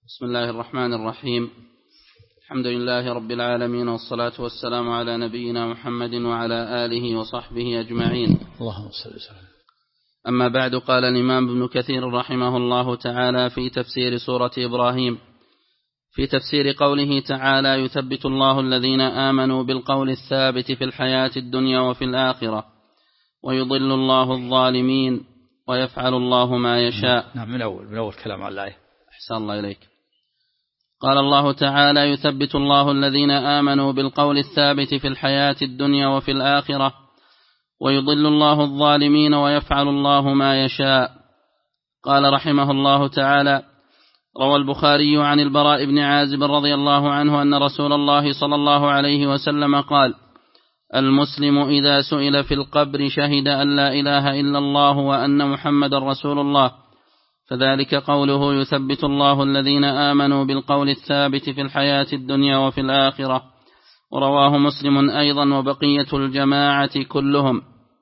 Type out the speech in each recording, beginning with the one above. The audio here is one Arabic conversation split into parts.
بسم الله الرحمن الرحيم. الحمد لله رب العالمين، والصلاة والسلام على نبينا محمد وعلى آله وصحبه أجمعين. اللهم صل وسلم. أما بعد، قال الإمام ابن كثير رحمه الله تعالى في تفسير سورة إبراهيم في تفسير قوله تعالى: يثبت الله الذين آمنوا بالقول الثابت في الحياة الدنيا وفي الآخرة ويضل الله الظالمين ويفعل الله ما يشاء. نعم، من أول كلام على الآية. أحسن الله إليك. قال الله تعالى: يثبت الله الذين آمنوا بالقول الثابت في الحياة الدنيا وفي الآخرة ويضل الله الظالمين ويفعل الله ما يشاء. قال رحمه الله تعالى: روى البخاري عن البراء بن عازب رضي الله عنه أن رسول الله صلى الله عليه وسلم قال: المسلم إذا سئل في القبر شهد أن لا إله إلا الله وأن محمد رسول الله، فذلك قوله: يثبت الله الذين آمنوا بالقول الثابت في الحياة الدنيا وفي الآخرة. ورواه مسلم أيضا وبقية الجماعة كلهم.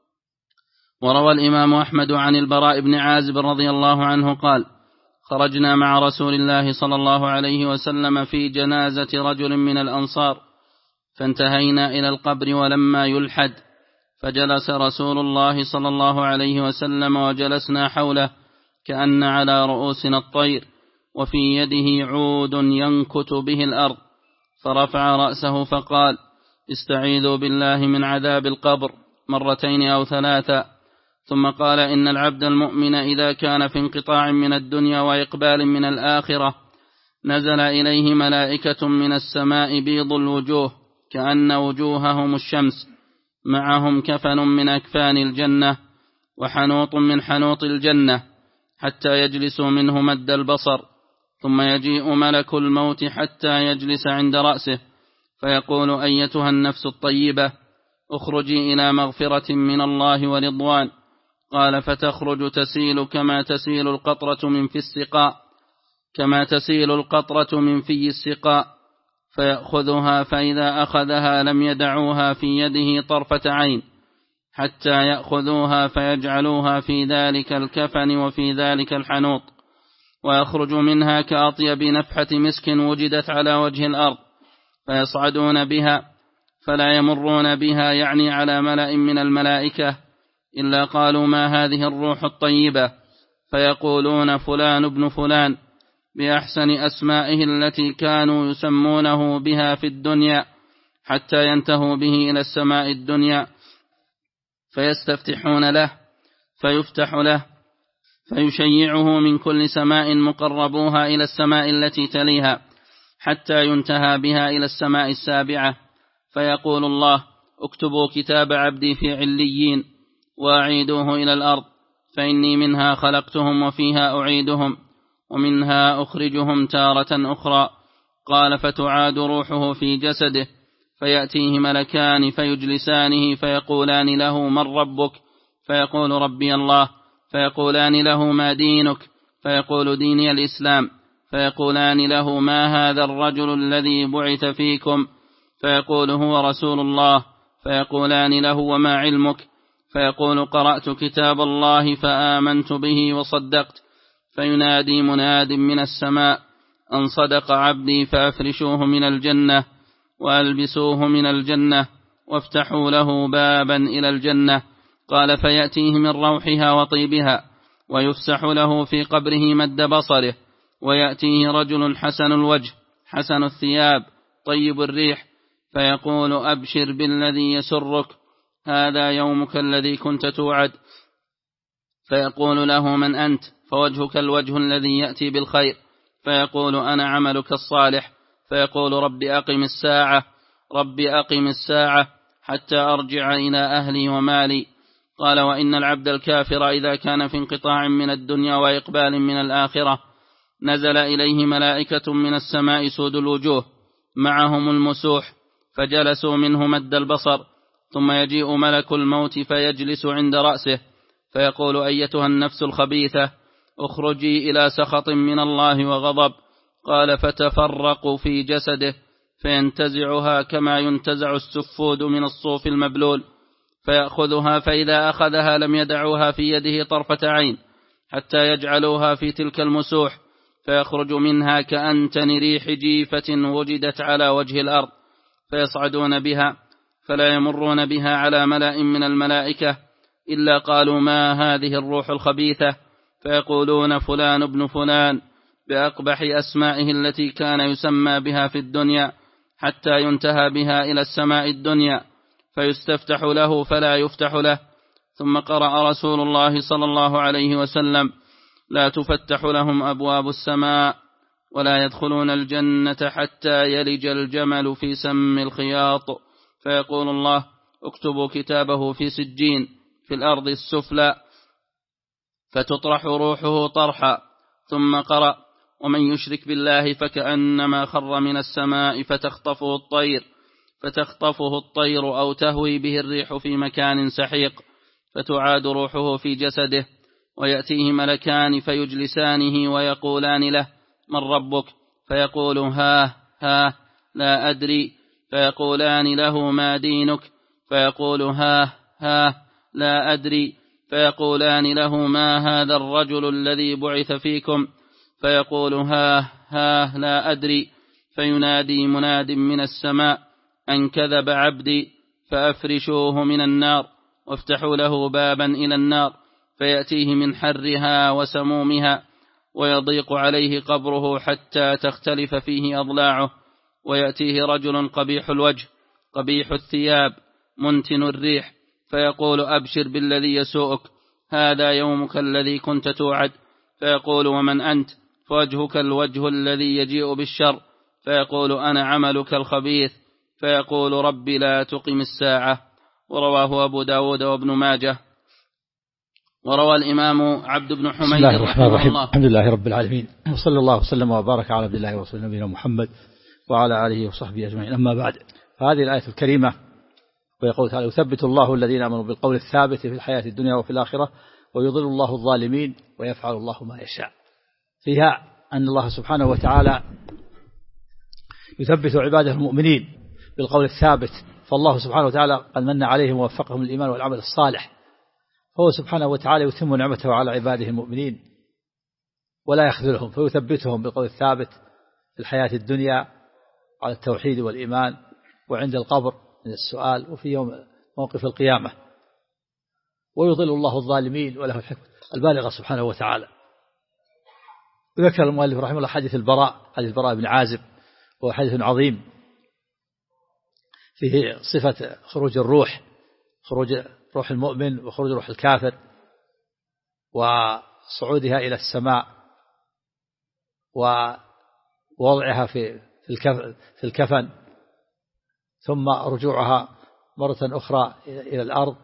وروى الإمام أحمد عن البراء بن عازب رضي الله عنه قال: خرجنا مع رسول الله صلى الله عليه وسلم في جنازة رجل من الأنصار، فانتهينا إلى القبر ولما يلحد، فجلس رسول الله صلى الله عليه وسلم وجلسنا حوله كأن على رؤوسنا الطير، وفي يده عود ينكت به الأرض، فرفع رأسه فقال: استعيذوا بالله من عذاب القبر مرتين أو ثلاثا. ثم قال: إن العبد المؤمن إذا كان في انقطاع من الدنيا وإقبال من الآخرة نزل إليه ملائكة من السماء بيض الوجوه كأن وجوههم الشمس، معهم كفن من أكفان الجنة وحنوط من حنوط الجنة، حتى يجلسوا منه مد البصر، ثم يجيء ملك الموت حتى يجلس عند رأسه، فيقول: أيتها النفس الطيبة، اخرجي إلى مغفرة من الله ورضوان. قال: فتخرج تسيل كما تسيل القطرة من في السقاء، فيأخذها، فإذا أخذها لم يدعوها في يده طرفة عين، حتى يأخذوها فيجعلوها في ذلك الكفن وفي ذلك الحنوط، ويخرج منها كأطيب نفحة مسك وجدت على وجه الأرض، فيصعدون بها فلا يمرون بها، يعني على ملأ من الملائكة، إلا قالوا: ما هذه الروح الطيبة؟ فيقولون: فلان ابن فلان، بأحسن أسمائه التي كانوا يسمونه بها في الدنيا، حتى ينتهوا به إلى السماء الدنيا، فيستفتحون له فيفتح له، فيشيعه من كل سماء مقربوها إلى السماء التي تليها، حتى ينتهى بها إلى السماء السابعة، فيقول الله: اكتبوا كتاب عبدي في عليين وأعيدوه إلى الأرض، فإني منها خلقتهم وفيها أعيدهم ومنها أخرجهم تارة أخرى. قال: فتعاد روحه في جسده، فيأتيه ملكان فيجلسانه، فيقولان له: من ربك؟ فيقول: ربي الله. فيقولان له: ما دينك؟ فيقول: ديني الإسلام. فيقولان له: ما هذا الرجل الذي بعث فيكم؟ فيقول: هو رسول الله. فيقولان له: وما علمك؟ فيقول: قرأت كتاب الله فآمنت به وصدقت. فينادي مناد من السماء: أن صدق عبدي، فأفرشوه من الجنة وألبسوه من الجنة وافتحوا له بابا إلى الجنة. قال: فيأتيه من روحها وطيبها، ويفسح له في قبره مد بصره، ويأتيه رجل حسن الوجه حسن الثياب طيب الريح، فيقول: أبشر بالذي يسرك، هذا يومك الذي كنت توعد. فيقول له: من أنت؟ فوجهك الوجه الذي يأتي بالخير. فيقول: أنا عملك الصالح. فيقول: رب أقم الساعة حتى أرجع إلى أهلي ومالي. قال: وإن العبد الكافر إذا كان في انقطاع من الدنيا وإقبال من الآخرة نزل إليه ملائكة من السماء سود الوجوه معهم المسوح، فجلسوا منه مد البصر، ثم يجيء ملك الموت فيجلس عند رأسه، فيقول: أيتها النفس الخبيثة، اخرجي إلى سخط من الله وغضب. قال: فتفرق في جسده، فينتزعها كما ينتزع السفود من الصوف المبلول، فيأخذها، فإذا أخذها لم يدعوها في يده طرفة عين، حتى يجعلوها في تلك المسوح، فيخرج منها كأنتن ريح جيفة وجدت على وجه الأرض، فيصعدون بها فلا يمرون بها على ملأ من الملائكة إلا قالوا ما هذه الروح الخبيثة، فيقولون فلان ابن فلان بأقبح أسمائه التي كان يسمى بها في الدنيا، حتى ينتهى بها إلى السماء الدنيا فيستفتح له فلا يفتح له. ثم قرأ رسول الله صلى الله عليه وسلم: لا تفتح لهم أبواب السماء ولا يدخلون الجنة حتى يلج الجمل في سم الخياط، فيقول الله: اكتبوا كتابه في سجين في الأرض السفلى، فتطرح روحه طرحا. ثم قرأ: ومن يشرك بالله فكأنما خر من السماء فتخطفه الطير أو تهوي به الريح في مكان سحيق، فتعاد روحه في جسده، ويأتيه ملكان فيجلسانه ويقولان له: من ربك؟ فيقول: ها لا أدري. فيقولان له: ما دينك؟ فيقول: ها لا أدري. فيقولان له: ما هذا الرجل الذي بعث فيكم؟ فيقول: ها لا أدري. فينادي مناد من السماء: أن كذب عبدي، فأفرشوه من النار وافتحوا له بابا إلى النار، فيأتيه من حرها وسمومها، ويضيق عليه قبره حتى تختلف فيه أضلاعه. ويأتيه رجل قبيح الوجه قبيح الثياب منتن الريح، فيقول: أبشر بالذي يسوءك، هذا يومك الذي كنت توعد. فيقول: ومن أنت؟ فوجهك الوجه الذي يجيء بالشر. فيقول: أنا عملك الخبيث. فيقول: رب لا تقم الساعة. ورواه أبو داود وابن ماجه. وروى الإمام عبد بن حميد بسم الله الرحمن الرحيم. الله: الحمد لله رب العالمين، وصلى الله وسلم وبارك على عبد الله ورسوله نبينا محمد وعلى آله وصحبه أجمعين. أما بعد، فهذه الآية الكريمة ويقول تعالى: يثبت الله الذين آمنوا بالقول الثابت في الحياة الدنيا وفي الآخرة ويضل الله الظالمين ويفعل الله ما يشاء. فيها أن الله سبحانه وتعالى يثبت عباده المؤمنين بالقول الثابت، فالله سبحانه وتعالى قد من عليهم ووفقهم للإيمان والعمل الصالح، فهو سبحانه وتعالى يتم نعمته على عباده المؤمنين ولا يخذلهم، فيثبتهم بالقول الثابت في الحياة الدنيا على التوحيد والإيمان، وعند القبر من السؤال، وفي يوم موقف القيامة. ويضل الله الظالمين وله الحكمة البالغة سبحانه وتعالى. وذكر المؤلف رحمه الله حديث البراء بن عازب، وهو حديث عظيم فيه صفة خروج الروح، خروج روح المؤمن وخروج روح الكافر، وصعودها إلى السماء، ووضعها في الكفن، ثم رجوعها مرة أخرى إلى الأرض،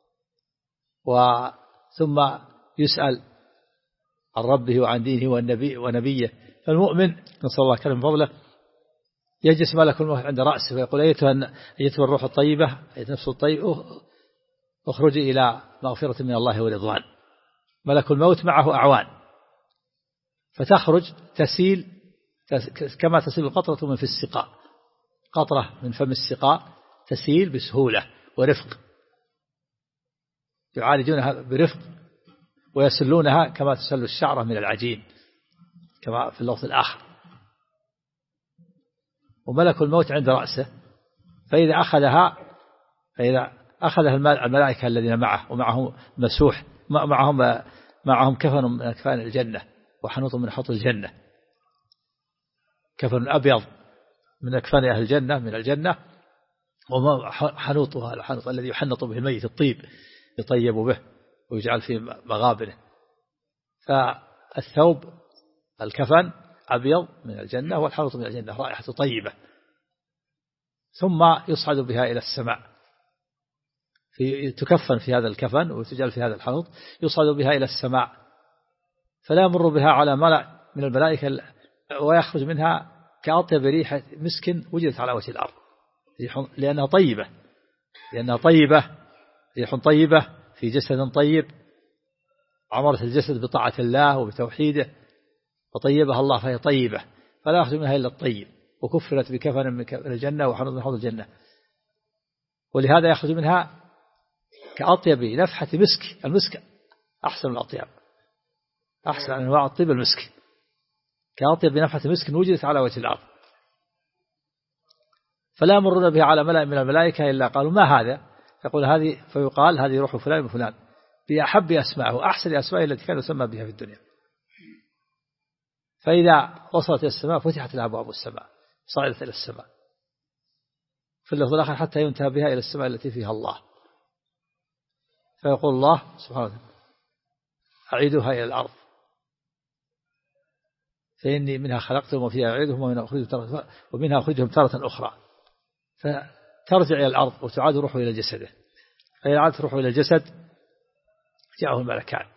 ثم يسأل عن ربه وعن دينه ونبيه. فالمؤمن نسأل الله كرم فضله يجلس ملك الموت عند رأسه فيقول: أيتها الروح الطيبة، أيتها النفس الطيبة، اخرجي إلى مغفرة من الله ورضوان. ملك الموت معه أعوان، فتخرج تسيل كما تسيل القطرة من في السقاء، قطرة من فم السقاء تسيل بسهولة ورفق، يعالجونها برفق ويسلونها كما تسل الشعرة من العجين، كما في اللفظ الآخر. وملك الموت عند رأسه، فإذا أخذها الملائكة الذين معه، ومعهم مسوح، معهم كفن من أكفان الجنة، وحنوط من حوض الجنة، كفن أبيض من أكفان أهل الجنة من الجنة، وحنوطها الحنوط الذي يحنط به الميت، الطيب يطيب به ويجعل في مغابنه. فالثوب الكفن أبيض من الجنة، والحنوط من الجنة رائحة طيبة، ثم يصعد بها إلى السماء، تكفن في هذا الكفن وتجعل في هذا الحنوط، يصعد بها إلى السماء، فلا يمر بها على ملأ من الملائكة، ويخرج منها كأطيب ريحة مسك وجدت على وجه الأرض، لأنها طيبة، ريح طيبة في جسد طيب، عمرت الجسد بطاعة الله وبتوحيده، فطيبها الله فهي طيبة، فلا يخرج منها إلا الطيب، وكفرت بكفن من الجنة وحنوط من حوض الجنة، ولهذا يخرج منها كأطيب نفحة مسك. المسك أحسن الأطياب، أحسن أنواع الطيب المسك، كأطيب نفحة مسك وجدت على وجه الأرض. فلا يمرون به على ملأ من الملائكة إلا قالوا ما هذا، يقول هذه، فيقال هذه روح فلان وفلان بأحب أسمائه أحسن أسمائه التي كان يسمى بها في الدنيا. فإذا وصلت إلى السماء فتحت لها أبواب السماء، صعدت إلى السماء في اللفظ الآخر حتى ينتهى بها إلى السماء التي فيها الله. فيقول الله سبحانه وتعالى أعيدها إلى الأرض فإني منها خلقتهم وفيها أعيدهم ومنها أخرجهم تارة أخرى. فترجع إلى الأرض وتعاد روحه إلى جسده. فإذا عادت روحه إلى الجسد جاءه الملكان،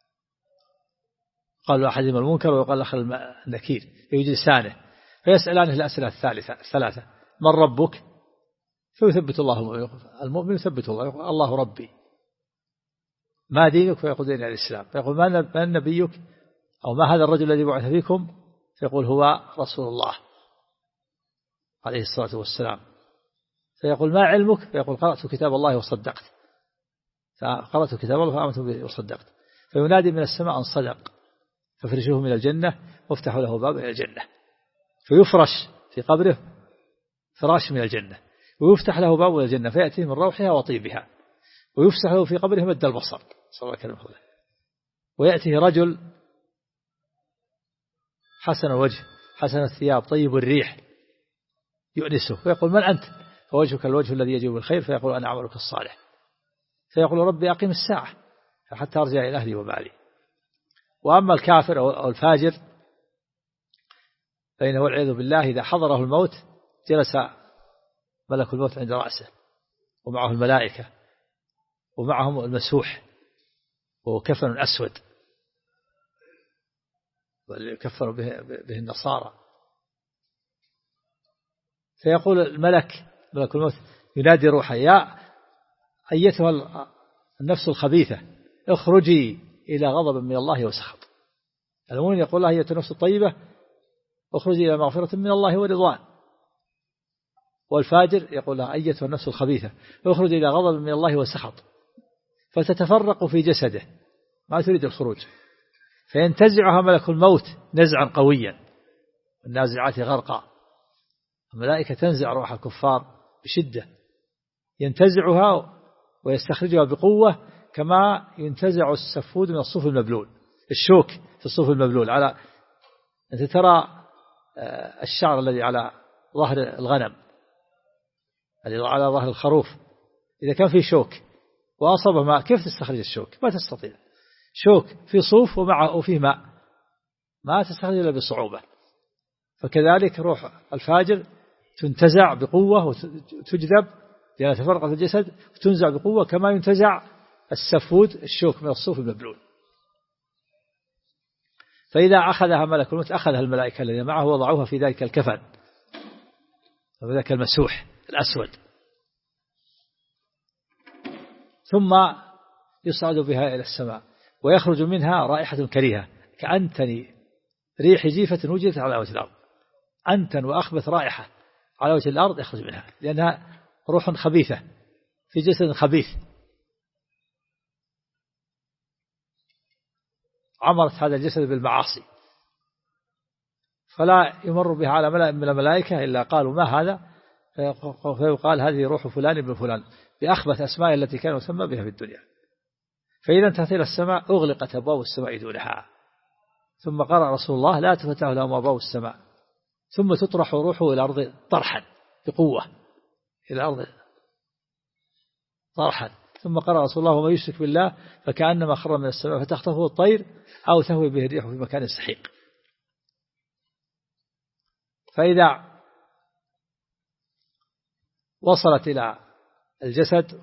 قال أحدهما المنكر ويقال الآخر النكير، يجلسانه فيسألانه الأسئلة الثلاثة: من ربك؟ فيثبت الله المؤمن، يثبت الله يقول الله ربي. ما دينك؟ فيقول دين الإسلام. فيقول من نبيك؟ أو ما هذا الرجل الذي بعث فيكم؟ فيقول هو رسول الله عليه الصلاة والسلام. فيقول ما علمك؟ فيقول قرأت كتاب الله وصدقت، فقرأت كتاب الله فآمنت به وصدقت. فينادي من السماء أن صدق، ففرشوه من الجنة وافتحوا له باب إلى الجنة، فيفرش في قبره فراش من الجنة، ويفتح له باب إلى الجنة فيأتيه من روحها وطيبها، ويفسح له في قبره مد البصر صلى الله عليه وسلم. ويأتيه رجل حسن الوجه حسن الثياب طيب الريح يؤنسه، فيقول من أنت؟ فوجهك الوجه الذي يجيب بالخير. فيقول أنا عملك الصالح. فيقول ربي أقيم الساعة حتى أرجع إلى أهلي ومالي. وأما الكافر أو الفاجر فإنه والعياذ بالله إذا حضره الموت جلس ملك الموت عند رأسه ومعه الملائكة ومعهم المسوح وكفن أسود يكفر به النصارى. فيقول الملك ملك الموت ينادي روحه يا أيتها النفس الخبيثة اخرجي إلى غضب من الله وسخط. المؤمن يقول لها أيتها النفس الطيبة اخرجي إلى مغفرة من الله ورضوان. والفاجر يقول لها أيتها النفس الخبيثة اخرجي إلى غضب من الله وسخط. فتتفرق في جسده ما تريد الخروج، فينتزعها ملك الموت نزعا قويا النازعات غرقا. الملائكة تنزع روح الكفار بشدة، ينتزعها ويستخرجها بقوة كما ينتزع السفود من الصوف المبلول، الشوك في الصوف المبلول. على أنت ترى الشعر الذي على ظهر الغنم الذي على ظهر الخروف إذا كان فيه شوك وأصابه ماء كيف تستخرج الشوك؟ ما تستطيع. شوك في صوف ومعه وفيه ماء ما تستخرج إلا بصعوبة. فكذلك روح الفاجر تنتزع بقوة وتجذب لأنها تفرقت الجسد وتنزع بقوة كما ينتزع السفود الشوك من الصوف المبلول. فإذا أخذها ملك الموت أخذها الملائكة الذين معه وضعوها في ذلك الكفن وفي ذلك المسوح الأسود، ثم يصعد بها إلى السماء ويخرج منها رائحة كريهة كأنتن ريح جيفة وجدت على وجه الأرض. أنتن وأخبث رائحة على وجه الأرض يخرج منها لأنها روح خبيثة في جسد خبيث عمرت هذا الجسد بالمعاصي. فلا يمر بها على ملأ من الملائكة إلا قالوا ما هذا؟ فيقال هذه روح فلان ابن فلان بأخبث أسماء التي كانوا يسمى بها في الدنيا. فإذا انتهت إلى السماء أغلقت أبواب السماء دونها. ثم قرأ رسول الله لا تفتح لهم أبواب السماء ثم تطرح روحه إلى الأرض طرحا بقوة إلى الأرض طرحا. ثم قرأ رسول الله وما يشرك بالله فكأنما خر من السماء فتخطفه الطير أو تهوي به الريح في مكان سحيق. فإذا وصلت إلى الجسد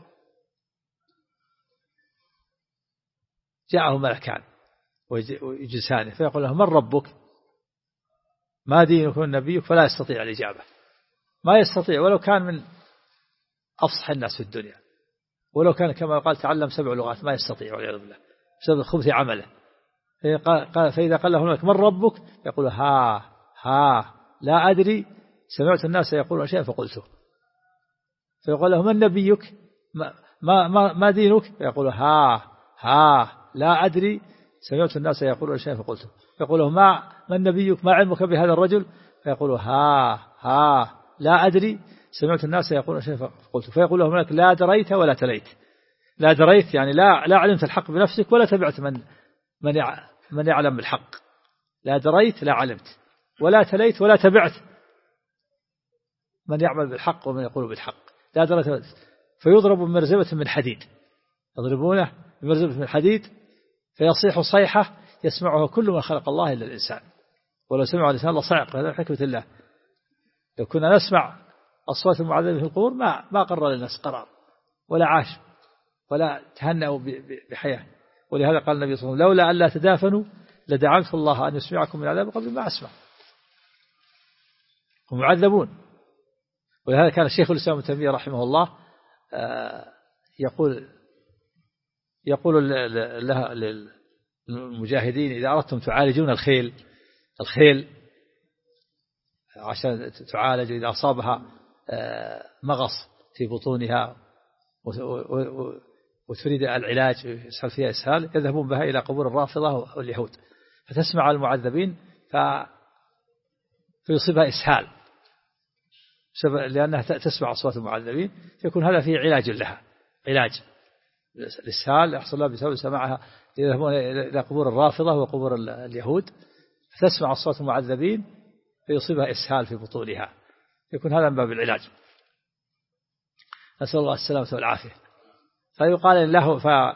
جاءه ملكان ويجلسانه فيقول له من ربك؟ ما دينك من نبيك؟ فلا يستطيع الإجابة، ما يستطيع ولو كان من أفصح الناس في الدنيا، ولو كان كما قال تعلم 7 لغات ما يستطيع والعياذ بالله بسبب خبث عمله. فإذا قال له الملك من ربك؟ يقول ها لا أدري سمعت الناس يقولون شيئا فقلته. فيقول له من نبيك؟ ما دينك؟ يقول ها لا أدري سمعت الناس يقولون شيئا فقلته. فيقول له من نبيك، ما علمك بهذا الرجل؟ فيقول ها لا أدري، سمعت الناس يقولون شيء فقلت. فيقول له الملك لا دريت ولا تليت. لا دريت يعني لا علمت الحق بنفسك ولا تبعت من يعلم بالحق. لا دريت لا علمت، ولا تليت ولا تبعت من يعمل بالحق ومن يقول بالحق. لا دريت. فيضرب بمرزبة من حديد، يضربونه بمرزبة من حديد فيصيح صيحة يسمعها كل من خلق الله إلا الإنسان، ولو سمعوا الإنسان لصعق. هذا حكمة الله. لو كنا نسمع أصوات المعذبين في القبور ما قرر للناس قرار ولا عاش ولا تهنأوا بحياة. ولهذا قال النبي صلى الله عليه وسلم لولا أن لا تدافنوا لدعوت الله أن يسمعكم من العذاب قبل ما أسمع. هم معذبون. ولهذا كان الشيخ الإسلام ابن تيمية رحمه الله يقول للمجاهدين إذا أردتم تعالجون الخيل عشان تعالج إذا أصابها مغص في بطونها وتريد العلاج يسهل فيها إسهال، يذهبون بها إلى قبور الرافضة واليهود فتسمع المعذبين فيصيبها إسهال لأنها تسمع أصوات المعذبين، يكون هذا فيه علاج لها، علاج الإسهال يحصل لها بسبب سماعها. يذهبون إلى قبور الرافضة وقبور اليهود فتسمع أصوات المعذبين فيصيبها إسهال في بطونها، يكون هذا من باب العلاج. نسأل الله السلامة والعافية. فيقال له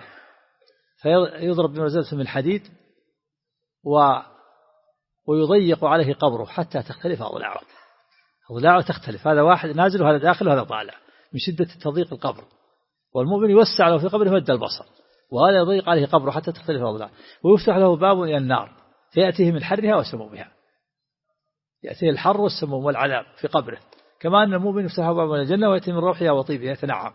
فيضرب بمرزبة من حديد ويضيق عليه قبره حتى تختلف أضلاعه تختلف، هذا واحد نازل وهذا داخل وهذا طالع من شدة تضييق القبر. والمؤمن يوسع له في قبره مد البصر، وهذا يضيق عليه قبره حتى تختلف أضلاعه. ويفتح له باب إلى النار فيأتيه من حرها وسمومها، يأتيه الحر والسموم والعذاب في قبره. كما أن المؤمن يفتح باب إلى الجنة ويأتي من روحها وطيبها يتنعم.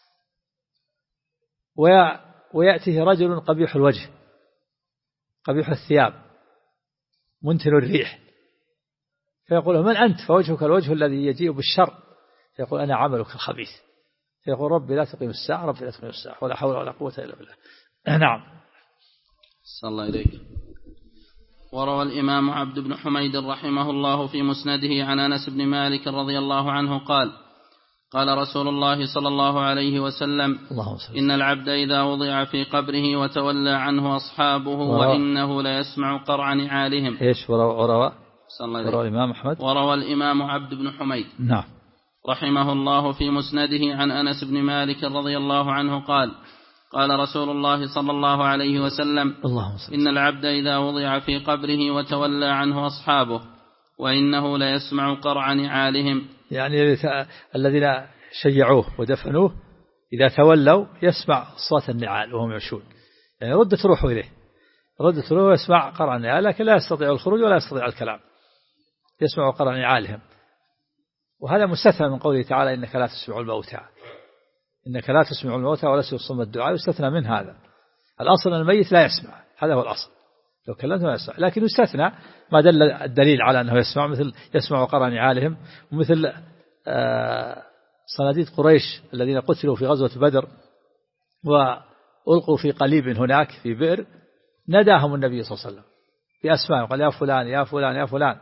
ويأتيه رجل قبيح الوجه قبيح الثياب منتن الريح فيقول من أنت؟ فوجهك الوجه الذي يجيء بالشر. فيقول أنا عملك الخبيث. فيقول ربي لا تقيم الساعة، ربي لا تقيم الساعة، ولا حول ولا قوة إلا بالله. نعم. صلى الله إليك. وروى الإمام عبد بن حميد رحمه الله في مسنده عن أنس بن مالك رضي الله عنه قال قال رسول الله صلى الله عليه وسلم إن العبد إذا وضع في قبره وتولى عنه أصحابه وإنه ليسمع قرع نعالهم. إيش وروى الإمام أحمد وروى الإمام عبد بن حميد نعم رحمه الله في مسنده عن أنس بن مالك رضي الله عنه قال قال رسول الله صلى الله عليه وسلم إن العبد إذا وضع في قبره وتولى عنه أصحابه وإنه ليسمع قرع نعالهم، يعني الذين شيعوه ودفنوه إذا تولوا يسمع صوت النعال وهم يمشون، يعني ردت روحه إليه، ردت روحه يسمع قرع النعال، لكن لا يستطيع الخروج ولا يستطيع الكلام، يسمع قرع نعالهم. وهذا مستثنى من قوله تعالى إنك لا تسمع الموتى، إنك لا تسمع الموتى ولا تسمع الدعاء، يستثنى من هذا. الأصل أن الميت لا يسمع، هذا هو الأصل، لو كلمته لا يسمع، لكن يستثنى ما دل الدليل على أنه يسمع، مثل يسمع قرع نعالهم، ومثل صناديد قريش الذين قتلوا في غزوة بدر وألقوا في قليب هناك في بئر، ناداهم النبي صلى الله عليه وسلم بأسماء قال يا فلان يا فلان يا فلان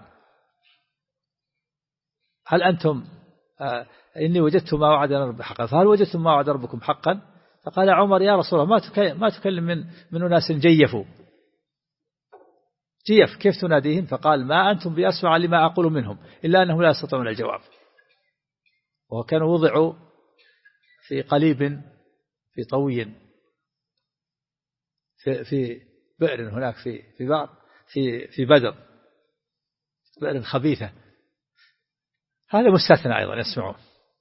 هل أنتم إني وجدت ما وعدنا ربي حقا، فهل وجدتم ما وعد ربكم حقا؟ فقال عمر يا رسول الله ما تكلم من أناس جيفوا، جيف كيف تناديهم؟ فقال ما أنتم بأسمع لما أقول منهم إلا أنهم لا يستطيعون الجواب. وكانوا وضعوا في قليب في طوي في بئر هناك في بدر، بئر خبيثة، هذا مستثنى أيضا يسمعون،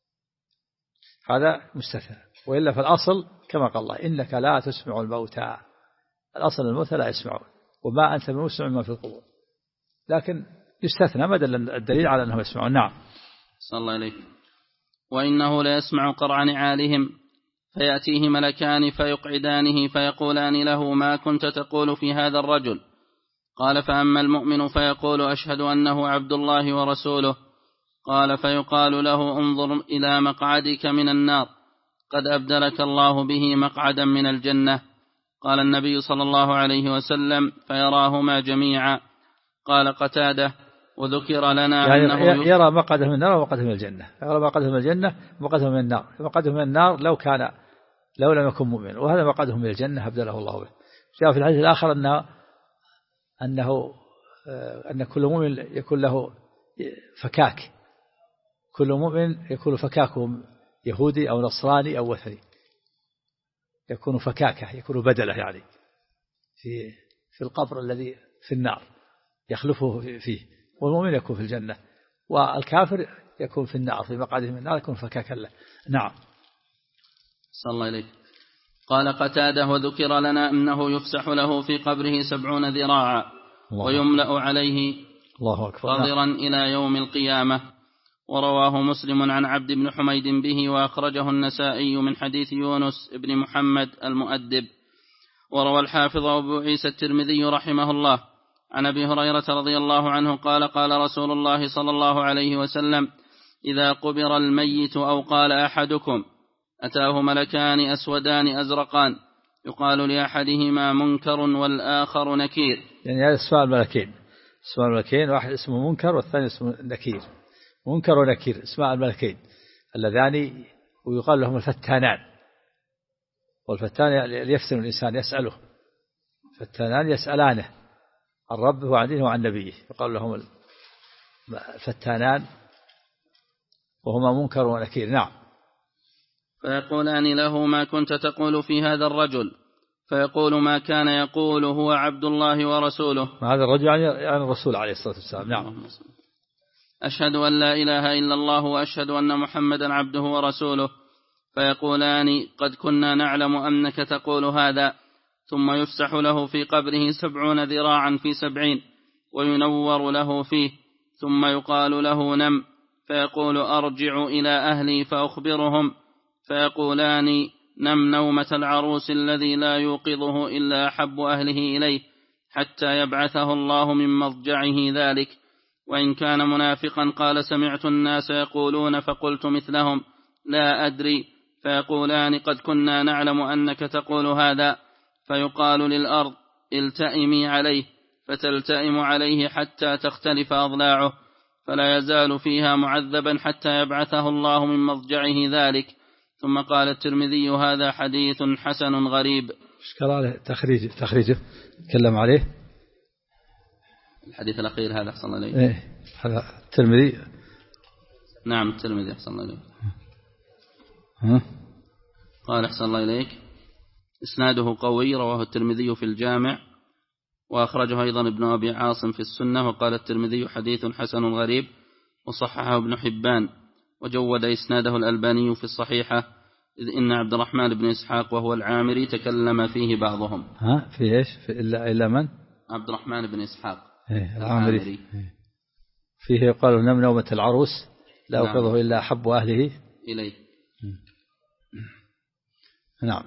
هذا مستثنى. وإلا فالأصل كما قال الله إنك لا تسمع الموتى، الأصل الموتى لا يسمعون وما أنت بمسمع ما في القبور، لكن يستثنى ما دل الدليل على أنه يسمعون. نعم. صلى الله عليه. وإنه ليسمع قرع نعالهم فيأتيه ملكان فيقعدانه فيقولان له ما كنت تقول في هذا الرجل؟ قال فأما المؤمن فيقول أشهد أنه عبد الله ورسوله. قال فيقال له انظر إلى مقعدك من النار قد أبدلك الله به مقعدا من الجنة. قال النبي صلى الله عليه وسلم فيراهما جميعا قال قتادة وذكر لنا يعني أنه يرى مقعده من النار ومقعده من الجنة، يرى مقعده من الجنة ومقعده من النار. مقعده من النار لو لم يكن مؤمن، وهذا مقعده من الجنة أبدله الله به. جاء في الحديث الآخر أن كل مؤمن يكون له فكاك، كل مؤمن يكون فكاكه يهودي أو نصراني أو وثني، يكون فكاكه، يكون بدله يعني في القبر الذي في النار يخلفه فيه، والمؤمن يكون في الجنة، والكافر يكون في النار في مقعده من النار يكون فكاكا له. نعم. صلى الله عليه. قال قتادة وذكر لنا أنه يفسح له في قبره 70 ذراعا ويملأ عليه قذرا إلى يوم القيامة. ورواه مسلم عن عبد بن حميد به، وأخرجه النسائي من حديث يونس بن محمد المؤدب. وروى الحافظ أبو عيسى الترمذي رحمه الله عن أبي هريرة رضي الله عنه قال قال رسول الله صلى الله عليه وسلم: إذا قبر الميت أو قال أحدكم أتاه ملكان أسودان أزرقان يقال لأحدهما منكر والآخر نكير. يعني هذا اسماء الملكين، واحد اسمه منكر والثاني اسمه نكير. منكر ونكير اسماء الملكين اللذان ويقال لهم الفتانان، والفتان يفتن الإنسان يسأله، فتانان يسألانه عن ربه وعن دينه وعن نبيه، يقال لهم الفتانان وهما منكر ونكير. نعم. فيقولان له: ما كنت تقول في هذا الرجل؟ فيقول: ما كان يقول هو عبد الله ورسوله. هذا الرجل يعني الرسول عليه الصلاة والسلام. نعم. أشهد أن لا إله إلا الله وأشهد أن محمدا عبده ورسوله. فيقولان: قد كنا نعلم أنك تقول هذا. ثم يفسح له في قبره 70 ذراعا في 70 وينور له فيه، ثم يقال له: نم. فيقول: أرجع إلى أهلي فأخبرهم. فيقولان: نم نومة العروس الذي لا يوقظه إلا أحب أهله إليه حتى يبعثه الله من مضجعه ذلك. وإن كان منافقا قال: سمعت الناس يقولون فقلت مثلهم لا أدري. فيقولان: قد كنا نعلم أنك تقول هذا. فيقال للأرض: التئمي عليه، فتلتئم عليه حتى تختلف أضلاعه، فلا يزال فيها معذبا حتى يبعثه الله من مضجعه ذلك. ثم قال الترمذي: هذا حديث حسن غريب. إشكال عليه تخريجه تكلم عليه الحديث الأخير هذا أحسن الله إليك. إيه هذا الترمذي. نعم الترمذي أحسن الله إليك. قال أحسن الله إليك: إسناده قوي، رواه الترمذي في الجامع، وأخرجه أيضا ابن أبي عاصم في السنة. وقال الترمذي: حديث حسن غريب، وصححه ابن حبان، وجود إسناده الألباني في الصحيحة، إذ إن عبد الرحمن بن إسحاق وهو العامري تكلم فيه بعضهم. في إيش؟ إلا من؟ عبد الرحمن بن إسحاق العامري. فيه يقال: نم نومة العروس لا يوقظه إلا أحب أهله إليه. نعم.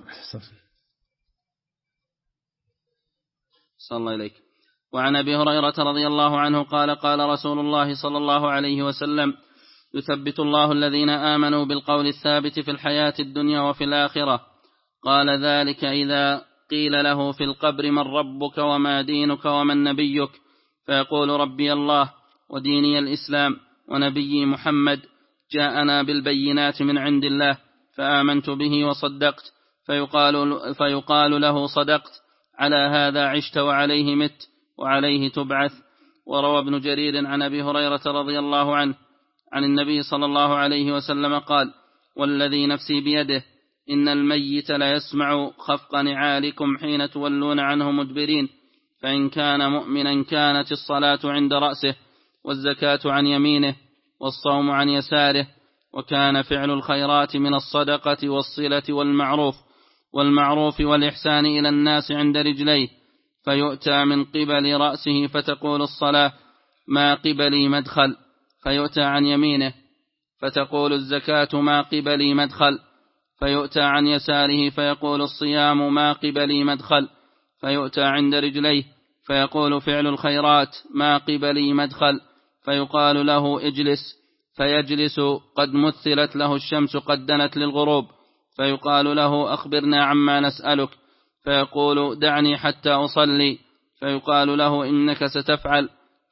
صلى الله عليك. وعن أبي هريرة رضي الله عنه قال قال رسول الله صلى الله عليه وسلم: يثبت الله الذين آمنوا بالقول الثابت في الحياة الدنيا وفي الآخرة. قال: ذلك إذا قيل له في القبر: من ربك وما دينك ومن نبيك؟ فيقول: ربي الله وديني الإسلام ونبي محمد، جاءنا بالبينات من عند الله فآمنت به وصدقت. فيقال له: صدقت، على هذا عشت وعليه مت وعليه تبعث. وروى ابن جرير عن أبي هريرة رضي الله عنه عن النبي صلى الله عليه وسلم قال: والذي نفسي بيده إن الميت لا يسمع خفق نعالكم حين تولون عنه مدبرين، فإن كان مؤمنا كانت الصلاة عند رأسه، والزكاة عن يمينه، والصوم عن يساره، وكان فعل الخيرات من الصدقة والصلة والمعروف والإحسان إلى الناس عند رجليه. فيؤتى من قبل رأسه فتقول الصلاة: ما قبلي مدخل. فيؤتى عن يمينه فتقول الزكاة: ما قبلي مدخل. فيؤتى عن يساره فيقول الصيام: ما قبلي مدخل. فيؤتى عند رجليه فيقول فعل الخيرات: ما قبلي مدخل. فيقال له: اجلس. فيجلس قد مثلت له الشمس قد دنت للغروب. فيقال له: أخبرنا عما نسألك. فيقول: دعني حتى أصلي. فيقال له: إنك ستفعل.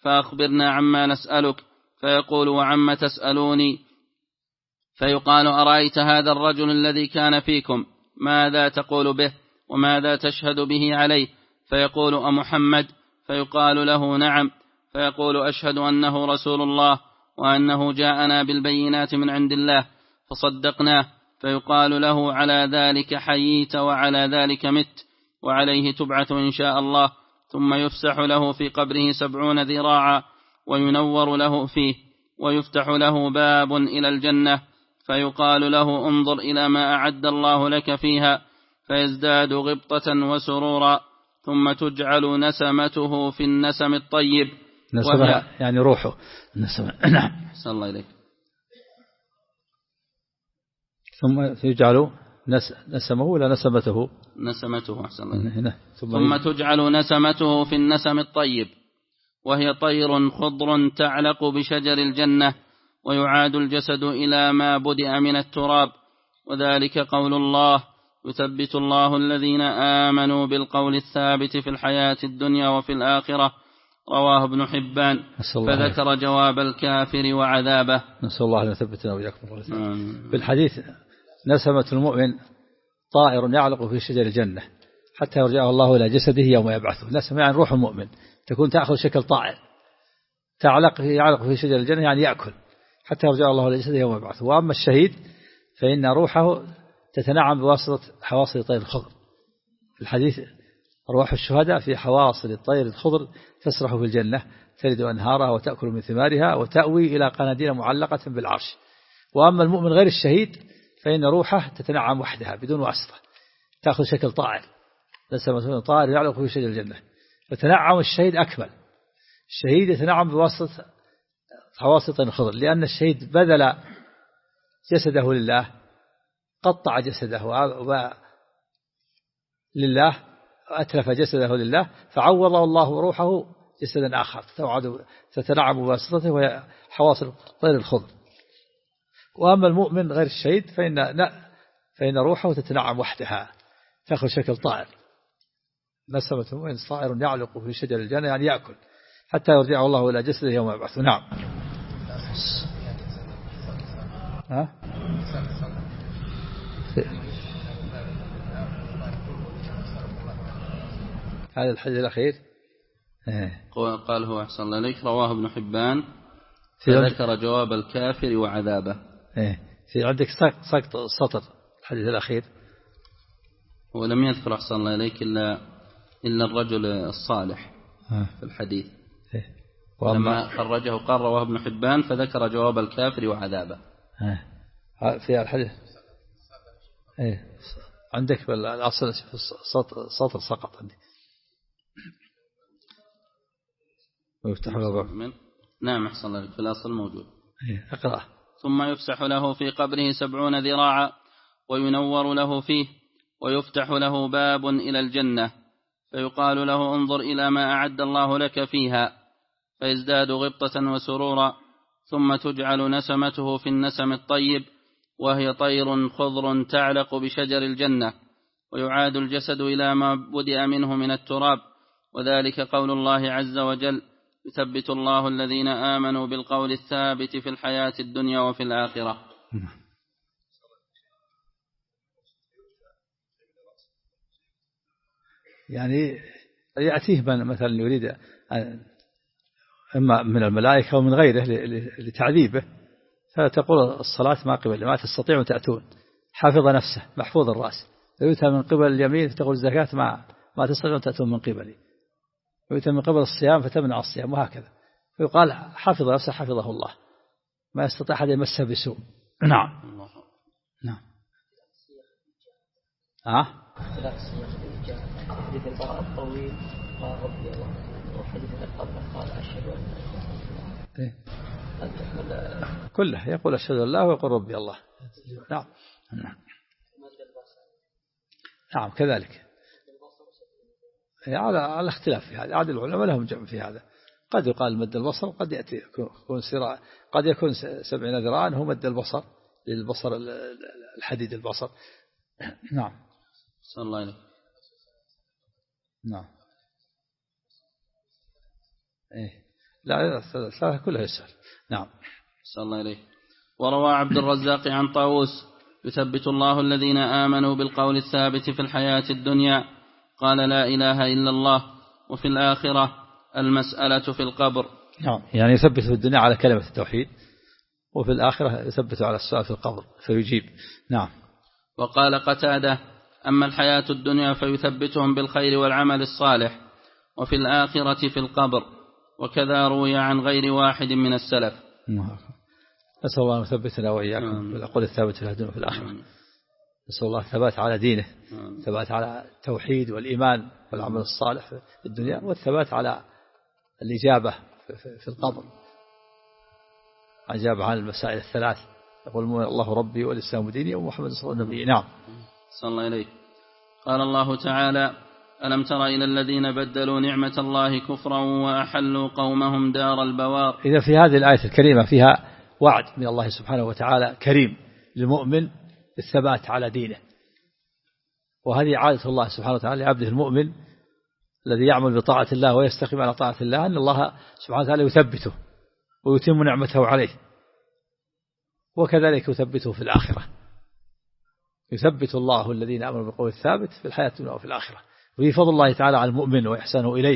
فأخبرنا عما نسألك، فيقول وعما تسألوني؟ فيقال أرأيت هذا الرجل الذي كان فيكم ماذا تقول به وماذا تشهد به عليه؟ فيقول أمحمد؟ فيقال له نعم. فيقول أشهد أنه رسول الله وأنه جاءنا بالبينات من عند الله فصدقناه. فيقال له على ذلك حييت وعلى ذلك مت وعليه تبعث إن شاء الله. ثم يفسح له في قبره 70 ذراعا وينور له فيه ويفتح له باب إلى الجنة فيقال له انظر إلى ما أعد الله لك فيها فيزداد غبطة وسرورا. ثم تجعل نسمته في النسم الطيب. نسمة يعني روحه نسمة. نعم. صلى الله إليك. ثم يجعل نسمه ولا نسمته؟ نسمته أحسن الله. ثم تجعل نسمته في النسم الطيب وهي طير خضر تعلق بشجر الجنة ويعاد الجسد إلى ما بدأ من التراب. وذلك قول الله يثبت الله الذين آمنوا بالقول الثابت في الحياة الدنيا وفي الآخرة. رواه ابن حبان. فذكر جواب الكافر وعذابه. نسأل الله أن يثبتنا وإياكم. في الحديث نسمة المؤمن طائر يعلق في شجر الجنة حتى يرجعه الله إلى جسده يوم يبعثه. نسمة يعني روح المؤمن تكون تأخذ شكل طائر يعلق في شجر الجنة يعني يأكل حتى يرجع الله إلى جسده يوم يبعثه. وأما الشهيد فإن روحه تتنعم بواسطة حواصل الطير الخضر. في الحديث أرواح الشهداء في حواصل الطير الخضر تسرح في الجنة تلد أنهارها وتأكل من ثمارها وتأوي إلى قناديل معلقة بالعرش. وأما المؤمن غير الشهيد فإن روحه تتنعم وحدها بدون واسطة تأخذ شكل طائر. نسمة طائر يعلق في شجر الجنة. فتنعم الشهيد أكمل. الشهيد يتنعم بواسطة حواصل الطير الخضر لأن الشهيد بذل جسده لله قطع جسده لله أتلف جسده لله فعوض الله روحه جسدا آخر تتنعم بواسطته وهي حواصل طير الخضر. وأما المؤمن غير الشهيد فإن روحه تتنعم وحدها تأخذ شكل طائر. نسمة المؤمن طائر يعلق في شجر الجنة يعني يأكل حتى يرجعه الله إلى جسده يوم يبعثه. نعم. هذا الحديث الأخير قال هو أحسن الله إليك رواه ابن حبان فذكر جواب الكافر وعذابه. في عندك سقط سطر الحديث الأخير ولم يذكر أحسن الله إليك إلا الرجل الصالح في الحديث. لما خرجه قال رواه ابن حبان فذكر جواب الكافر وعذابه. في الحديث عندك الأصل في سطر سقط عندي ويفتح له. نعم أحسن الله في الأصل موجود. اقرأ. ثم يفسح له في قبره 70 ذراعا وينور له فيه ويفتح له باب إلى الجنة فيقال له انظر إلى ما أعد الله لك فيها فيزداد غبطة وسرورا. ثم تجعل نسمته في النسم الطيب وهي طير خضر تعلق بشجر الجنة ويعاد الجسد إلى ما بدأ منه من التراب. وذلك قول الله عز وجل يثبت الله الذين آمنوا بالقول الثابت في الحياة الدنيا وفي الآخرة. يعني يأتيه من مثلا يريد إما من الملائكة ومن غيره لتعذيبه فتقول الصلاة ما قبل ما تستطيعون تأتون حافظ نفسه محفوظ الرأس. يؤتى من قبل اليمين تقول الزكاة ما تستطيعون تأتون من قبلي. يؤتى من قبل الصيام فتمنع الصيام وهكذا. فيقال حافظ نفسه حفظه الله ما يستطيع أحد يمسه بسوء. نعم. نعم. حديث البراء الطويل قال ربي الله وحديث قبله قال أشهد أن كله يقول أشهد أن لا ويقول ربي الله. نعم. نعم كذلك على اختلاف في هذا. عاد العلماء لهم جمع في هذا. قد يقال مد البصر قد يأتي يكون سراء قد يكون 70 ذراعا هو مد البصر للبصر الحديد البصر. نعم. صلى الله عليه. نعم. لا الثلاثة كلها يسأل. نعم. صلى الله عليه. وروى عبد الرزاق عن طاووس يثبت الله الذين آمنوا بالقول الثابت في الحياة الدنيا قال لا إله إلا الله وفي الآخرة المسألة في القبر. نعم يعني يثبت في الدنيا على كلمة التوحيد وفي الآخرة يثبت على السؤال في القبر فيجيب. نعم. وقال قتادة أما الحياة الدنيا فيثبتهم بالخير والعمل الصالح وفي الآخرة في القبر وكذا روي عن غير واحد من السلف. نسأل الله أن يثبتنا وإياكم بالقول الثابت في الدنيا وفي الآخرة. نسأل الله الثبات على دينه الثبات على التوحيد والإيمان والعمل الصالح في الدنيا والثبات على الإجابة في القبر إجابة عن المسائل الثلاث يقول الله ربي والإسلام ديني ومحمد صلى الله عليه وسلم. نعم. صلى الله عليه. قال الله تعالى ألم تر إلى الذين بدلوا نعمة الله كفرا وأحلوا قومهم دار البوار. إذا في هذه الآية الكريمة فيها وعد من الله سبحانه وتعالى كريم للمؤمن الثبات على دينه وهذه عادة الله سبحانه وتعالى لعبده المؤمن الذي يعمل بطاعة الله ويستقيم على طاعة الله أن الله سبحانه وتعالى يثبته ويتم نعمته عليه وكذلك يثبته في الآخرة. يثبت الله الذين آمنوا بالقول الثابت في الحياة الدنيا وفي الآخرة وفي فضل الله تعالى على المؤمن وإحسانه إليه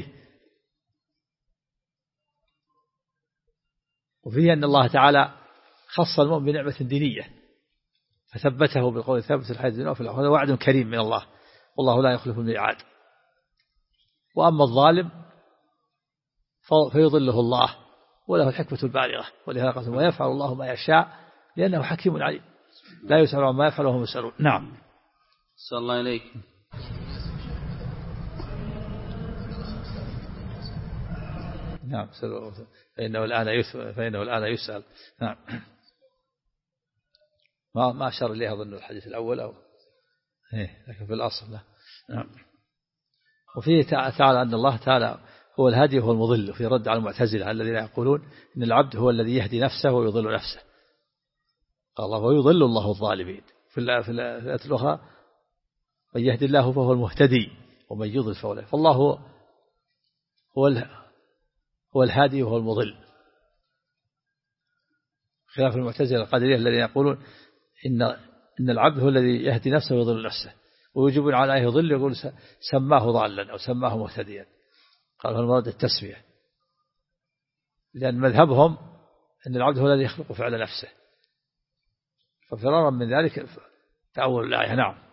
وفيه أن الله تعالى خص المؤمن بنعمة دينية فثبته بالقول الثابت في الحياة الدنيا وفي الآخرة. هذا وعد كريم من الله والله لا يخلف الميعاد. وأما الظالم فيضله الله وله الحكمة البالغة ولهذا قال ويفعل الله ما يشاء لأنه حكيم عليم لا يسأل عما يفعل وهم يسألون. نعم. صلى الله عليك. نعم فإنه الآن يسأل. نعم. ما أشار إليه أظن الحديث الأول أو لكن في الأصل لا. نعم. وفيه تعالى أن الله تعالى هو الهادي وهو المضل في رد على المعتزلة الذين يقولون إن العبد هو الذي يهدي نفسه ويضل نفسه. قال الله ويضل الله الظالمين. في الآية الأخرى من يهدي الله فهو المهتدي ومن يضل فهو لا. فالله هو الهادي وهو المضل خلاف المعتزلة القادرية الذين يقولون إن العبد هو الذي يهدي نفسه ويضل نفسه ويجبون على أن يضل يقول سماه ضالا أو سماه مهتديا. قال المراد التسمية لأن مذهبهم أن العبد هو الذي يخلق فعل نفسه ففرارا من ذلك تأول الآية. نعم.